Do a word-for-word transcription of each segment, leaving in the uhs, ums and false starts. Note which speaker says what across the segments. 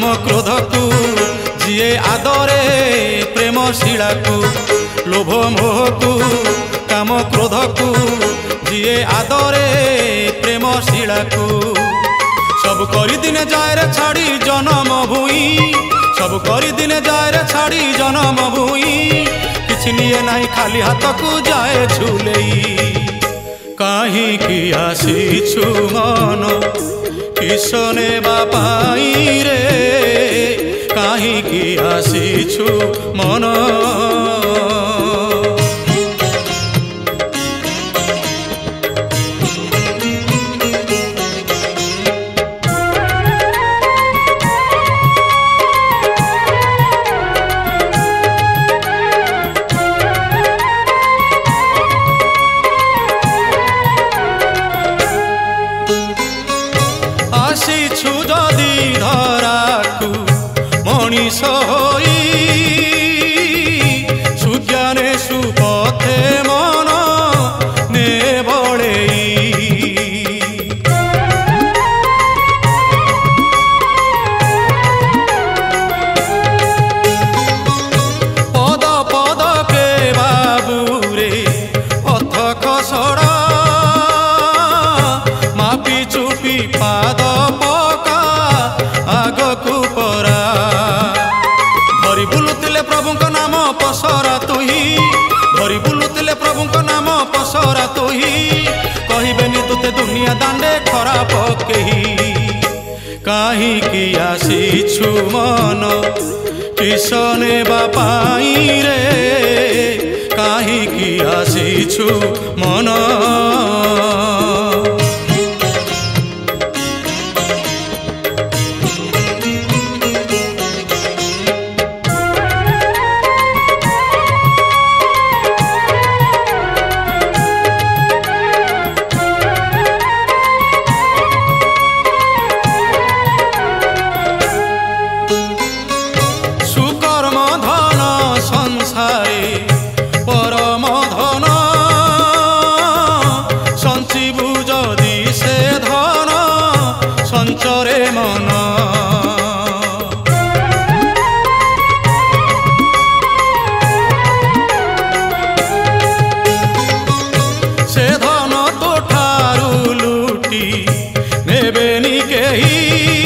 Speaker 1: क्रोध को जिए आदरे प्रेम शिला को लोभ मोह को काम क्रोध को जिए आदरे प्रेम शिला को सब करी दिने जाए रे छाड़ी जन्म भूई सब करी दिने जाए रे छाड़ी जन्म भूई किछि निये नाही खाली हाथ को जाए झूलेई काहीं की आसीछु मन किसने बापाई रे काहीं की आसीछु मन आसीछु जदि धराकु मनीष होई सुज्ञाने सुपथे मन ने बड़ेई पद पद के बाबूरे पथ खसड़ा मापी चुपी पाद धरी बुलुतिले प्रभु नाम पसरा तुही धरी बुलुतिले प्रभु नाम पसरा तुही कहबेनी तुते दुनिया दांडे खराब केही काहीं की आसीछु मन किसने बापाई रे काहीं की आसीछु मन परम धन संचिबु जदि से धन संचरे मन से धन तो ठारू लुटी नेबेनी केही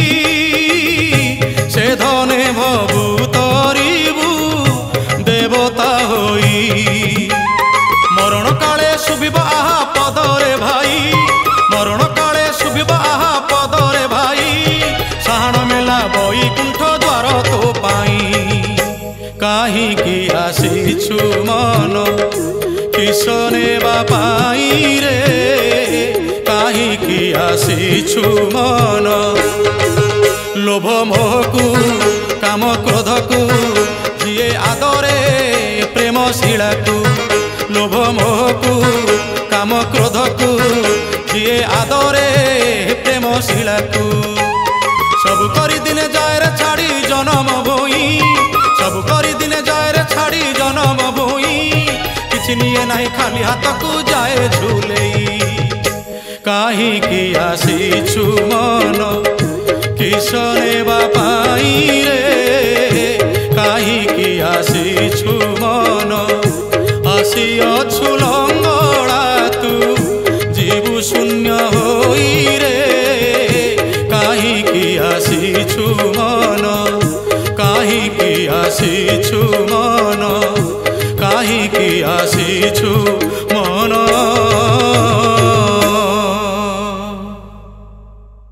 Speaker 1: से धने भबु तरिबु देवता होई मरण काले सुबिब आहा पदरे भाई मरण काले सुबिब आहा पदरे भाई साहण मेला बैकुंठ द्वार तो पाई काहीं की आसीछु मन किसने बापाई रे काहीं की आसीछु मन लोभ मोह को काम क्रोध को जिए आदरे प्रेम शिला को लोभ मोह को काम क्रोध को जिए आदरे प्रेम शिला को सब करी दिने जाए रे छाड़ी जन्म भूई सब करी दिने जाए रे छाड़ी जन्म भूई किछि निये नाही खाली हाथ को जाए झूलेई काहीं की आसीछु मन किसने बापाई रे काहीं की आसीछु मन आसी अछु लंगड़ा तू जीवु शून्य होई रे काहीं की आसीछु मन काहीं की आसीछु मन काहीं की आसीछु